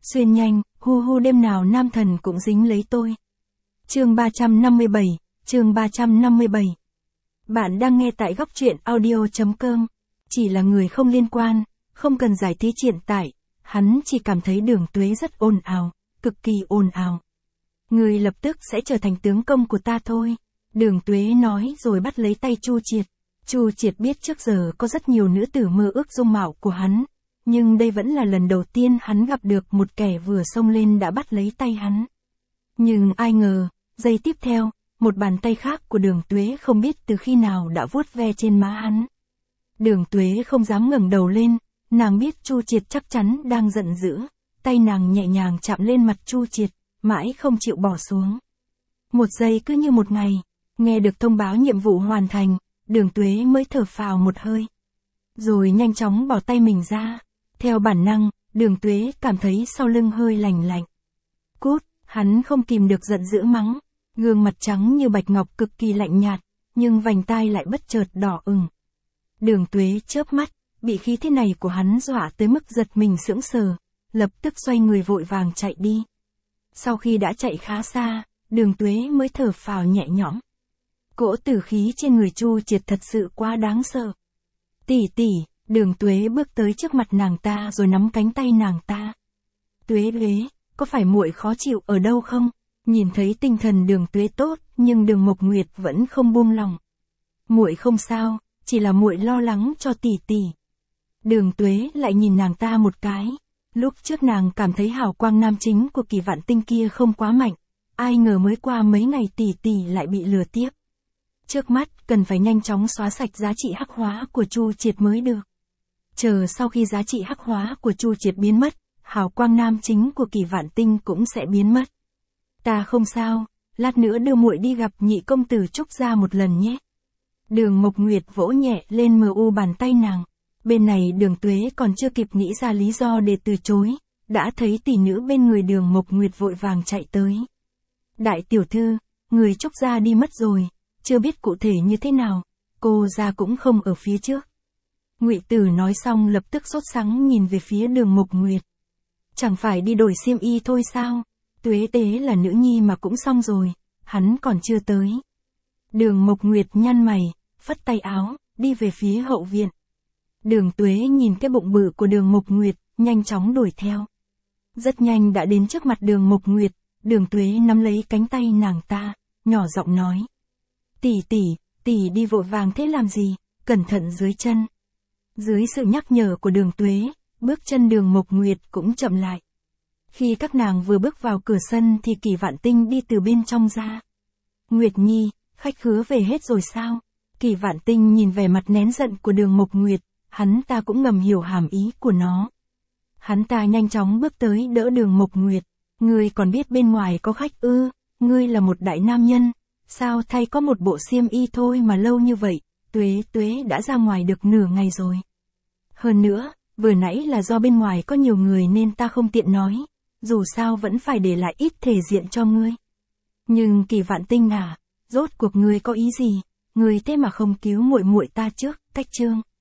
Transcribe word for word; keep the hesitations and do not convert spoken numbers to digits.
Xuyên nhanh, hu hu đêm nào nam thần cũng dính lấy tôi. Chương ba trăm năm mươi bảy, chương ba trăm năm mươi bảy. Bạn đang nghe tại góc truyện audio chấm com. Chỉ là người không liên quan, không cần giải thích hiện tại, hắn chỉ cảm thấy Đường Tuế rất ồn ào, cực kỳ ồn ào. Người lập tức sẽ trở thành tướng công của ta thôi. Đường Tuế nói rồi bắt lấy tay Chu Triệt. Chu Triệt biết trước giờ có rất nhiều nữ tử mơ ước dung mạo của hắn, nhưng đây vẫn là lần đầu tiên hắn gặp được một kẻ vừa xông lên đã bắt lấy tay hắn. Nhưng ai ngờ, giây tiếp theo, một bàn tay khác của Đường Tuế không biết từ khi nào đã vuốt ve trên má hắn. Đường Tuế không dám ngẩng đầu lên, nàng biết Chu Triệt chắc chắn đang giận dữ, tay nàng nhẹ nhàng chạm lên mặt Chu Triệt, mãi không chịu bỏ xuống. Một giây cứ như một ngày, nghe được thông báo nhiệm vụ hoàn thành, Đường Tuế mới thở phào một hơi. Rồi nhanh chóng bỏ tay mình ra. Theo bản năng, Đường Tuế cảm thấy sau lưng hơi lành lạnh. Cút, hắn không kìm được giận dữ mắng. Gương mặt trắng như bạch ngọc cực kỳ lạnh nhạt, nhưng vành tai lại bất chợt đỏ ửng. Đường Tuế chớp mắt, bị khí thế này của hắn dọa tới mức giật mình sững sờ, lập tức xoay người vội vàng chạy đi. Sau khi đã chạy khá xa, Đường Tuế mới thở phào nhẹ nhõm. Cỗ tử khí trên người Chu Triệt thật sự quá đáng sợ. Tỷ tỷ, Đường Tuế bước tới trước mặt nàng ta rồi nắm cánh tay nàng ta. Tuế Tuế, có phải muội khó chịu ở đâu không? Nhìn thấy tinh thần Đường Tuế tốt, nhưng Đường Mộc Nguyệt vẫn không buông lòng. Muội không sao, chỉ là muội lo lắng cho tỷ tỷ. Đường Tuế lại nhìn nàng ta một cái. Lúc trước nàng cảm thấy hào quang nam chính của Kỳ Vạn Tinh kia không quá mạnh, ai ngờ mới qua mấy ngày tỷ tỷ lại bị lừa tiếp. Trước mắt cần phải nhanh chóng xóa sạch giá trị hắc hóa của Chu Triệt mới được. Chờ sau khi giá trị hắc hóa của Chu Triệt biến mất, hào quang nam chính của Kỳ Vạn Tinh cũng sẽ biến mất. Ta không sao, lát nữa đưa muội đi gặp nhị công tử Trúc Gia một lần nhé. Đường Mộc Nguyệt vỗ nhẹ lên mờ u bàn tay nàng. Bên này Đường Tuế còn chưa kịp nghĩ ra lý do để từ chối, đã thấy tỷ nữ bên người Đường Mộc Nguyệt vội vàng chạy tới. Đại tiểu thư, người Trúc Gia đi mất rồi, chưa biết cụ thể như thế nào, cô gia cũng không ở phía trước. Ngụy Tử nói xong lập tức sốt sắng nhìn về phía Đường Mộc Nguyệt. Chẳng phải đi đổi xiêm y thôi sao? Tuế Tế là nữ nhi mà cũng xong rồi, hắn còn chưa tới. Đường Mộc Nguyệt nhăn mày, phất tay áo, đi về phía hậu viện. Đường Tuế nhìn cái bụng bự của Đường Mộc Nguyệt, nhanh chóng đuổi theo. Rất nhanh đã đến trước mặt Đường Mộc Nguyệt, Đường Tuế nắm lấy cánh tay nàng ta, nhỏ giọng nói. Tỷ tỷ, tỷ đi vội vàng thế làm gì, cẩn thận dưới chân. Dưới sự nhắc nhở của Đường Tuế, bước chân Đường Mộc Nguyệt cũng chậm lại. Khi các nàng vừa bước vào cửa sân thì Kỳ Vạn Tinh đi từ bên trong ra. Nguyệt Nhi, khách khứa về hết rồi sao? Kỳ Vạn Tinh nhìn vẻ mặt nén giận của Đường Mộc Nguyệt, hắn ta cũng ngầm hiểu hàm ý của nó. Hắn ta nhanh chóng bước tới đỡ Đường Mộc Nguyệt. Ngươi còn biết bên ngoài có khách ư? Ngươi là một đại nam nhân, sao thay có một bộ xiêm y thôi mà lâu như vậy? Tuế Tuế đã ra ngoài được nửa ngày rồi. Hơn nữa, vừa nãy là do bên ngoài có nhiều người nên ta không tiện nói, dù sao vẫn phải để lại ít thể diện cho ngươi. Nhưng Kỳ Vạn Tinh à, rốt cuộc ngươi có ý gì? Ngươi thế mà không cứu muội muội ta trước, Cách Trương.